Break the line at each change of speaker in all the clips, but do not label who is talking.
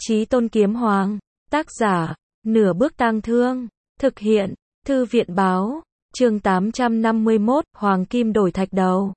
Chí Tôn Kiếm Hoàng. Tác giả, Nửa Bước Tang Thương. Thực hiện, Thư viện Báo. Chương 851, Hoàng Kim đổi thạch đầu.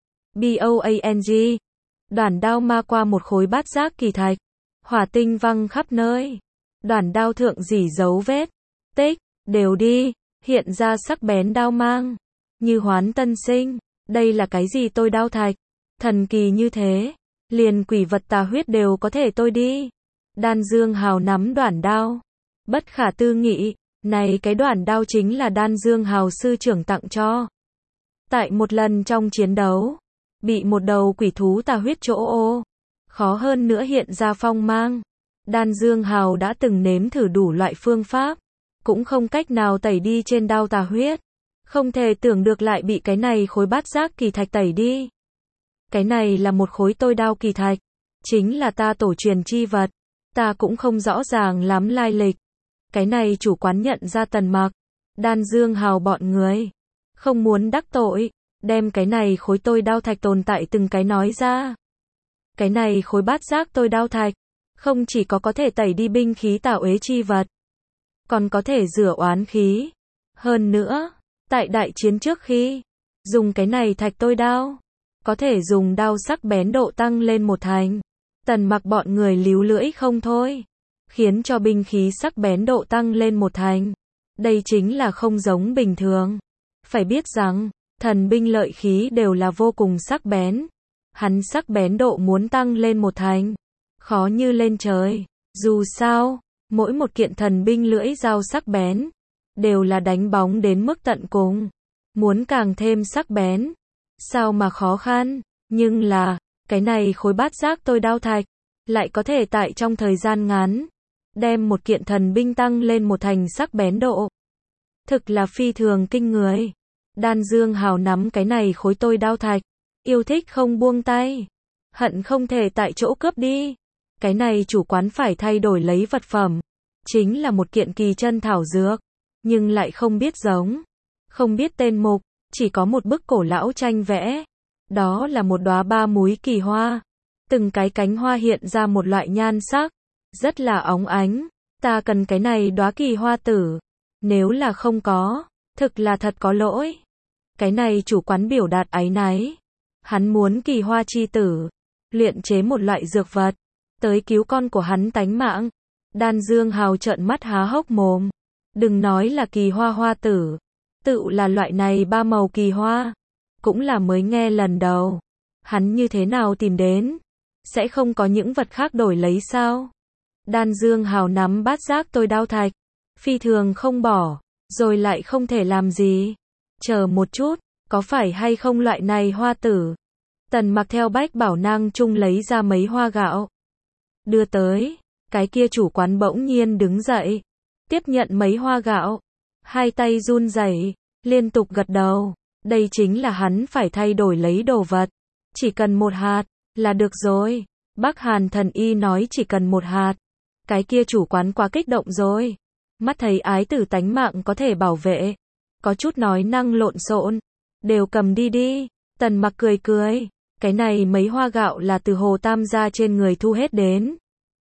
BOANG. Đoản đao ma qua một khối bát giác kỳ thạch. Hỏa tinh văng khắp nơi. Đoản đao thượng rỉ dấu vết. Tích, đều đi, hiện ra sắc bén đao mang. Như hoán tân sinh. Đây là cái gì tôi đao thạch? Thần kỳ như thế. Liền quỷ vật tà huyết đều có thể tôi đi. Đan Dương Hào nắm đoản đao. Bất khả tư nghị. Này cái đoản đao chính là Đan Dương Hào sư trưởng tặng cho. Tại một lần trong chiến đấu. Bị một đầu quỷ thú tà huyết chỗ ô. Khó hơn nữa hiện ra phong mang. Đan Dương Hào đã từng nếm thử đủ loại phương pháp. Cũng không cách nào tẩy đi trên đao tà huyết. Không thể tưởng được lại bị cái này khối bát giác kỳ thạch tẩy đi. Cái này là một khối tôi đao kỳ thạch. Chính là ta tổ truyền chi vật. Ta cũng không rõ ràng lắm lai lịch. Cái này chủ quán nhận ra Tần Mặc. Đan Dương Hào bọn người. Không muốn đắc tội. Đem cái này khối tôi đao thạch tồn tại từng cái nói ra. Cái này khối bát giác tôi đao thạch. Không chỉ có thể tẩy đi binh khí tà uế chi vật. Còn có thể rửa oán khí. Hơn nữa. Tại đại chiến trước khi. Dùng cái này thạch tôi đao. Có thể dùng đao sắc bén độ tăng lên một thành. Tần Mặc bọn người líu lưỡi không thôi. Khiến cho binh khí sắc bén độ tăng lên một thành. Đây chính là không giống bình thường. Phải biết rằng, thần binh lợi khí đều là vô cùng sắc bén. Hắn sắc bén độ muốn tăng lên một thành. Khó như lên trời. Dù sao, mỗi một kiện thần binh lưỡi dao sắc bén. Đều là đánh bóng đến mức tận cùng. Muốn càng thêm sắc bén. Sao mà khó khăn. Nhưng là, cái này khối bát giác tôi đao thạch. Lại có thể tại trong thời gian ngắn. Đem một kiện thần binh tăng lên một thành sắc bén độ. Thực là phi thường kinh người. Đan Dương Hào nắm cái này khối tôi đao thạch. Yêu thích không buông tay. Hận không thể tại chỗ cướp đi. Cái này chủ quán phải thay đổi lấy vật phẩm. Chính là một kiện kỳ chân thảo dược. Nhưng lại không biết giống. Không biết tên mục. Chỉ có một bức cổ lão tranh vẽ. Đó là một đóa ba múi kỳ hoa. Từng cái cánh hoa hiện ra một loại nhan sắc. Rất là óng ánh. Ta cần cái này đóa kỳ hoa tử. Nếu là không có. Thực là thật có lỗi. Cái này chủ quán biểu đạt áy náy. Hắn muốn kỳ hoa chi tử. Luyện chế một loại dược vật. Tới cứu con của hắn tánh mạng. Đan Dương Hào trợn mắt há hốc mồm. Đừng nói là kỳ hoa hoa tử. Tự là loại này ba màu kỳ hoa. Cũng là mới nghe lần đầu. Hắn như thế nào tìm đến? Sẽ không có những vật khác đổi lấy sao? Đan Dương Hào nắm bát giác tôi đao thạch. Phi thường không bỏ. Rồi lại không thể làm gì. Chờ một chút. Có phải hay không loại này hoa tử? Tần Mặc theo bách bảo nang chung lấy ra mấy hoa gạo. Đưa tới. Cái kia chủ quán bỗng nhiên đứng dậy. Tiếp nhận mấy hoa gạo. Hai tay run rẩy. Liên tục gật đầu. Đây chính là hắn phải thay đổi lấy đồ vật. Chỉ cần một hạt. Là được rồi. Bắc Hàn thần y nói chỉ cần một hạt. Cái kia chủ quán quá kích động rồi. Mắt thấy ái tử tánh mạng có thể bảo vệ. Có chút nói năng lộn xộn. Đều cầm đi đi. Tần Mặc cười cười. Cái này mấy hoa gạo là từ Hồ Tam gia trên người thu hết đến.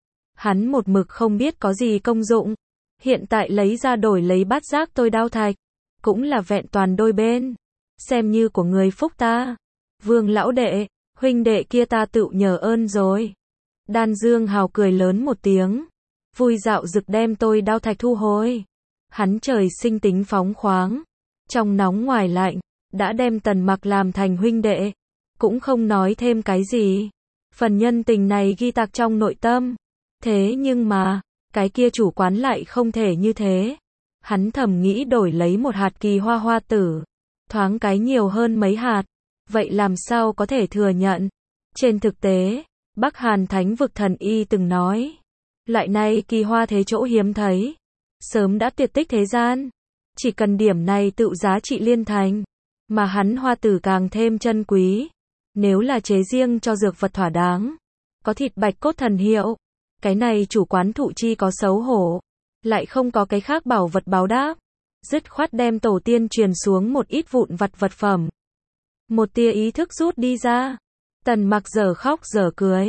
Hắn một mực không biết có gì công dụng. Hiện tại lấy ra đổi lấy bát giác tôi đao thạch. Cũng là vẹn toàn đôi bên. Xem như của người phúc ta. Vương lão đệ. Huynh đệ kia ta tự nhờ ơn rồi. Đan Dương Hào cười lớn một tiếng. Vui dạo dực đem tôi đao thạch thu hồi. Hắn trời sinh tính phóng khoáng. Trong nóng ngoài lạnh. Đã đem Tần Mặc làm thành huynh đệ. Cũng không nói thêm cái gì. Phần nhân tình này ghi tạc trong nội tâm. Thế nhưng mà. Cái kia chủ quán lại không thể như thế. Hắn thầm nghĩ đổi lấy một hạt kỳ hoa hoa tử. Thoáng cái nhiều hơn mấy hạt. Vậy làm sao có thể thừa nhận? Trên thực tế, Bắc Hàn Thánh vực thần y từng nói. Loại này kỳ hoa thế chỗ hiếm thấy. Sớm đã tuyệt tích thế gian. Chỉ cần điểm này tự giá trị liên thành. Mà hắn hoa tử càng thêm chân quý. Nếu là chế riêng cho dược vật thỏa đáng. Có thịt bạch cốt thần hiệu. Cái này chủ quán thụ chi có xấu hổ. Lại không có cái khác bảo vật báo đáp. Dứt khoát đem tổ tiên truyền xuống một ít vụn vặt vật phẩm. Một tia ý thức rút đi ra. Tần Mặc dở khóc dở cười.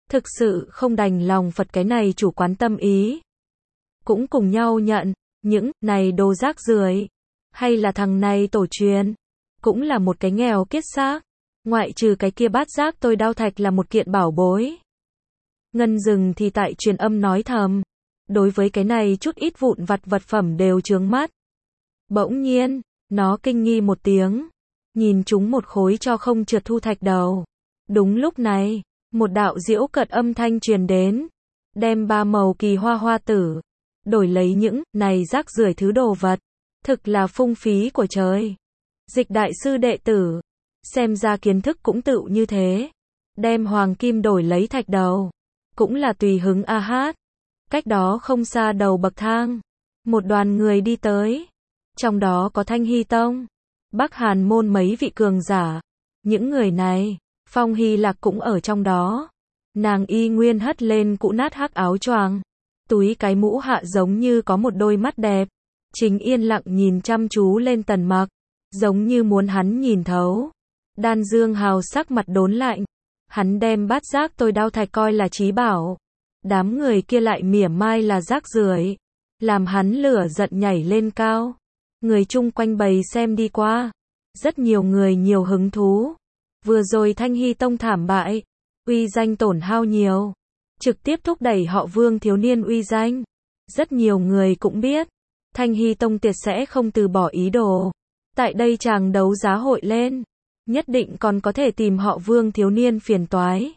thực sự không đành lòng Phật cái này chủ quán tâm ý. Cũng cùng nhau nhận, những này đồ rác rưởi, hay là thằng này tổ truyền, cũng là một cái nghèo kiết xác, ngoại trừ cái kia bát giác tôi đao thạch là một kiện bảo bối. Ngân Dừng thì tại truyền âm nói thầm, đối với cái này chút ít vụn vặt vật phẩm đều chướng mắt. Bỗng nhiên, nó kinh nghi một tiếng, nhìn chúng một khối cho không trượt thu thạch đầu. Đúng lúc này, một đạo diễu cợt âm thanh truyền đến, đem 3 màu kỳ hoa hoa tử, đổi lấy những này rác rưởi thứ đồ vật, thực là phung phí của trời. Dịch đại sư đệ tử, xem ra kiến thức cũng tự như thế, đem hoàng kim đổi lấy thạch đầu, cũng là tùy hứng a hát. Cách đó không xa đầu bậc thang, một đoàn người đi tới, trong đó có Thanh Hy Tông, Bắc Hàn môn mấy vị cường giả. Những người này, Phong Hy Lạc cũng ở trong đó. Nàng y nguyên hất lên cũ nát hắc áo choàng, túi cái mũ hạ giống như có một đôi mắt đẹp, chính yên lặng nhìn chăm chú lên Tần Mặc, giống như muốn hắn nhìn thấu. Đan Dương Hào sắc mặt đốn lạnh, hắn đem bát giác tôi đao thạch coi là chí bảo, đám người kia lại mỉa mai là rác rưởi, làm hắn lửa giận nhảy lên cao. Người chung quanh bầy xem đi qua, rất nhiều người nhiều hứng thú. Vừa rồi Thanh Hy Tông thảm bại, uy danh tổn hao nhiều, trực tiếp thúc đẩy họ Vương thiếu niên uy danh. Rất nhiều người cũng biết, Thanh Hy Tông tuyệt sẽ không từ bỏ ý đồ. Tại đây chàng đấu giá hội lên, nhất định còn có thể tìm họ Vương thiếu niên phiền toái.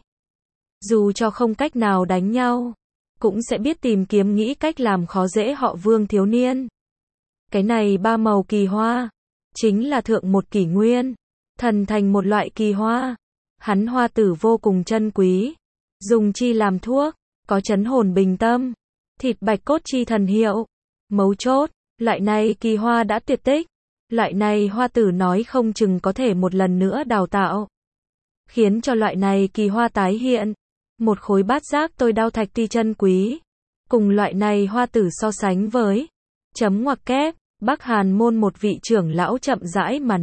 Dù cho không cách nào đánh nhau, cũng sẽ biết tìm kiếm nghĩ cách làm khó dễ họ Vương thiếu niên. Cái này 3 màu kỳ hoa, chính là thượng một kỷ nguyên, thần thành một loại kỳ hoa. Hắn hoa tử vô cùng chân quý, dùng chi làm thuốc, có chấn hồn bình tâm, thịt bạch cốt chi thần hiệu. Mấu chốt, loại này kỳ hoa đã tuyệt tích, loại này hoa tử nói không chừng có thể một lần nữa đào tạo, khiến cho loại này kỳ hoa tái hiện. Một khối bát giác tôi đao thạch tuy chân quý, cùng loại này hoa tử so sánh với, chấm ngoặc kép. Bắc Hàn môn một vị trưởng lão chậm rãi mà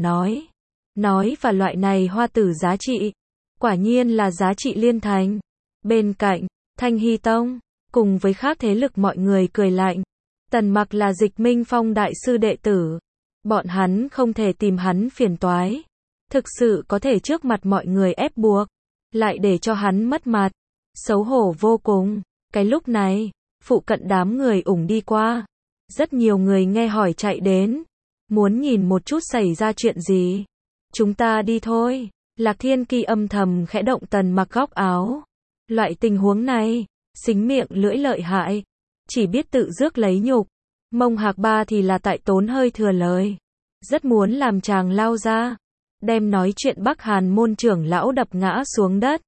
nói và loại này hoa tử giá trị, quả nhiên là giá trị liên thành. Bên cạnh, Thanh Hy Tông, cùng với khác thế lực mọi người cười lạnh. Tần Mặc là Dịch Minh Phong đại sư đệ tử, bọn hắn không thể tìm hắn phiền toái, thực sự có thể trước mặt mọi người ép buộc, lại để cho hắn mất mặt, xấu hổ vô cùng. Cái lúc này, phụ cận đám người ủng đi qua, rất nhiều người nghe hỏi chạy đến, muốn nhìn một chút xảy ra chuyện gì. Chúng ta đi thôi. Lạc Thiên Kỳ âm thầm khẽ động Tần Mặc góc áo. Loại tình huống này, xính miệng lưỡi lợi hại, chỉ biết tự rước lấy nhục. Mông Hạc Ba thì là tại tốn hơi thừa lời, rất muốn làm chàng lao ra, đem nói chuyện Bắc Hàn môn trưởng lão đập ngã xuống đất.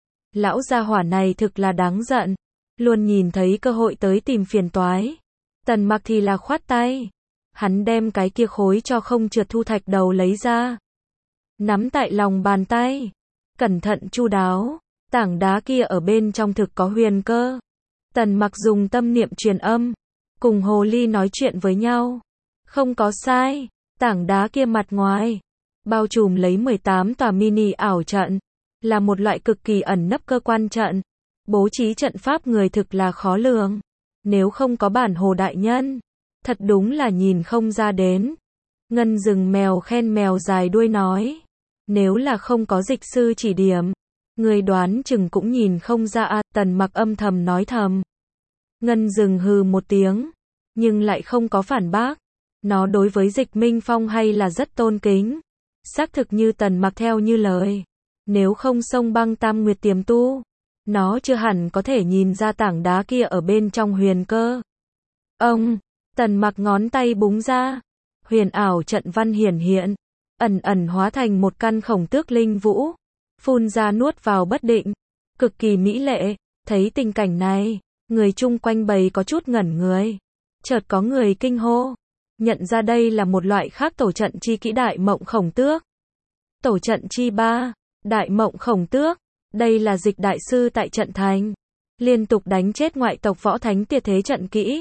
Lão gia hỏa này thực là đáng giận, luôn nhìn thấy cơ hội tới tìm phiền toái. Tần Mặc thì là khoát tay, hắn đem cái kia khối cho không trượt thu thạch đầu lấy ra, nắm tại lòng bàn tay, cẩn thận chu đáo. Tảng đá kia ở bên trong thực có huyền cơ. Tần Mặc dùng tâm niệm truyền âm, cùng hồ ly nói chuyện với nhau. Không có sai, tảng đá kia mặt ngoài bao trùm lấy 18 tòa mini ảo trận, là một loại cực kỳ ẩn nấp cơ quan trận. Bố trí trận pháp người thực là khó lường, nếu không có bản hồ đại nhân, thật đúng là nhìn không ra đến. Ngân Dừng mèo khen mèo dài đuôi nói, nếu là không có dịch sư chỉ điểm, người đoán chừng cũng nhìn không ra a. Tần Mặc âm thầm nói thầm. Ngân Dừng hừ một tiếng, nhưng lại không có phản bác. Nó đối với Dịch Minh Phong hay là rất tôn kính. Xác thực như Tần Mặc theo như lời, nếu không xông băng tam nguyệt tiềm tu, nó chưa hẳn có thể nhìn ra tảng đá kia ở bên trong huyền cơ. Ông, Tần Mặc ngón tay búng ra, huyền ảo trận văn hiển hiện, ẩn ẩn hóa thành một căn khổng tước linh vũ, phun ra nuốt vào bất định, cực kỳ mỹ lệ. Thấy tình cảnh này, người chung quanh bầy có chút ngẩn người, chợt có người kinh hô, nhận ra đây là một loại khác tổ trận chi kỹ Đại Mộng Khổng Tước. Tổ trận chi 3, Đại Mộng Khổng Tước, đây là Dịch đại sư tại trận thành, liên tục đánh chết ngoại tộc võ thánh tuyệt thế trận kỹ.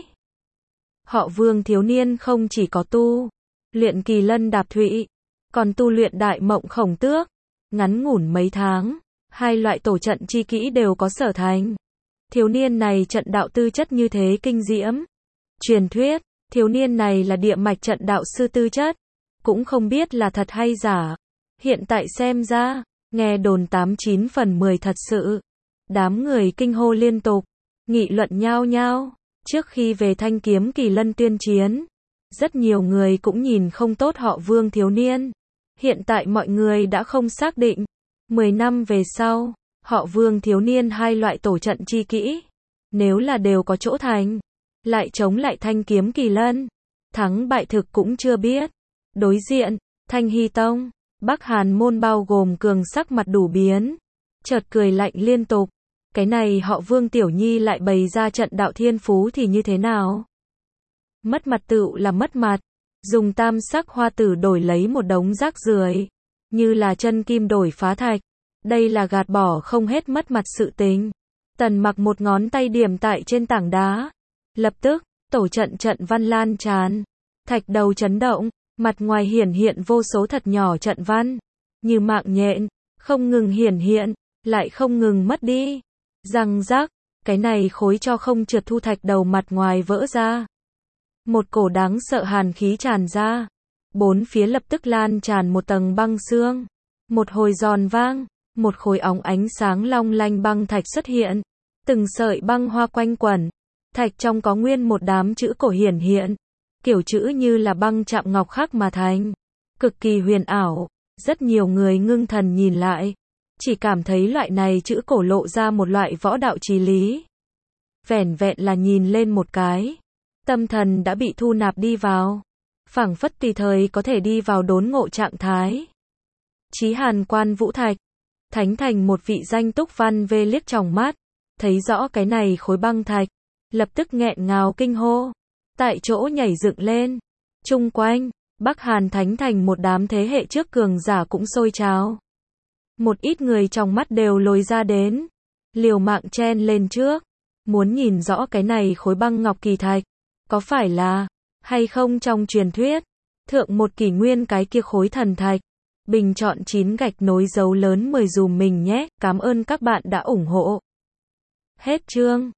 Họ Vương thiếu niên không chỉ có tu luyện Kỳ Lân Đạp Thụy, còn tu luyện Đại Mộng Khổng Tước. Ngắn ngủn mấy tháng, Hai loại tổ trận chi kỹ đều có sở thành. Thiếu niên này trận đạo tư chất như thế kinh diễm. Truyền thuyết, thiếu niên này là địa mạch trận đạo sư tư chất. Cũng không biết là thật hay giả. Hiện tại xem ra, nghe đồn 89 phần 10 thật sự. Đám người kinh hô liên tục, nghị luận nhao nhao. Trước khi về Thanh Kiếm Kỳ Lân tuyên chiến, rất nhiều người cũng nhìn không tốt họ Vương thiếu niên. Hiện tại mọi người đã không xác định. 10 năm về sau, họ Vương thiếu niên hai loại tổ trận chi kỹ. Nếu là đều có chỗ thành, lại chống lại Thanh Kiếm Kỳ Lân. Thắng bại thực cũng chưa biết. Đối diện, Thanh Hy Tông, Bắc Hàn môn bao gồm cường sắc mặt đủ biến. Chợt cười lạnh liên tục. Cái này họ Vương Tiểu Nhi lại bày ra trận đạo thiên phú thì như thế nào? Mất mặt tựu là mất mặt. Dùng tam sắc hoa tử đổi lấy một đống rác rưởi, như là chân kim đổi phá thạch. Đây là gạt bỏ không hết mất mặt sự tình. Tần Mặc một ngón tay điểm tại trên tảng đá. Lập tức, tổ trận trận văn lan tràn. Thạch đầu chấn động, mặt ngoài hiển hiện vô số thật nhỏ trận văn. Như mạng nhện, không ngừng hiển hiện, lại không ngừng mất đi. Răng rác, cái này khối cho không trượt thu thạch đầu mặt ngoài vỡ ra. Một cổ đáng sợ hàn khí tràn ra. Bốn phía lập tức lan tràn một tầng băng xương. Một hồi giòn vang, một khối óng ánh sáng long lanh băng thạch xuất hiện. Từng sợi băng hoa quanh quẩn. Thạch trong có nguyên một đám chữ cổ hiển hiện. Kiểu chữ như là băng chạm ngọc khắc mà thành. Cực kỳ huyền ảo. Rất nhiều người ngưng thần nhìn lại. Chỉ cảm thấy loại này chữ cổ lộ ra một loại võ đạo chí lý. Vẻn vẹn là nhìn lên một cái. Tâm thần đã bị thu nạp đi vào. Phảng phất tùy thời có thể đi vào đốn ngộ trạng thái. Chí Hàn Quan Vũ Thạch. Thánh Thành một vị danh túc văn vê liếc tròng mắt. Thấy rõ cái này khối băng thạch. Lập tức nghẹn ngào kinh hô. Tại chỗ nhảy dựng lên. Chung quanh, Bắc Hàn Thánh Thành một đám thế hệ trước cường giả cũng sôi trào. Một ít người trong mắt đều lồi ra đến. Liều mạng chen lên trước. Muốn nhìn rõ cái này khối băng ngọc kỳ thạch. Có phải là, hay không trong truyền thuyết. Thượng một kỷ nguyên cái kia khối thần thạch. Bình chọn 9 gạch nối dấu lớn 10 dùm mình nhé. Cảm ơn các bạn đã ủng hộ. Hết chương.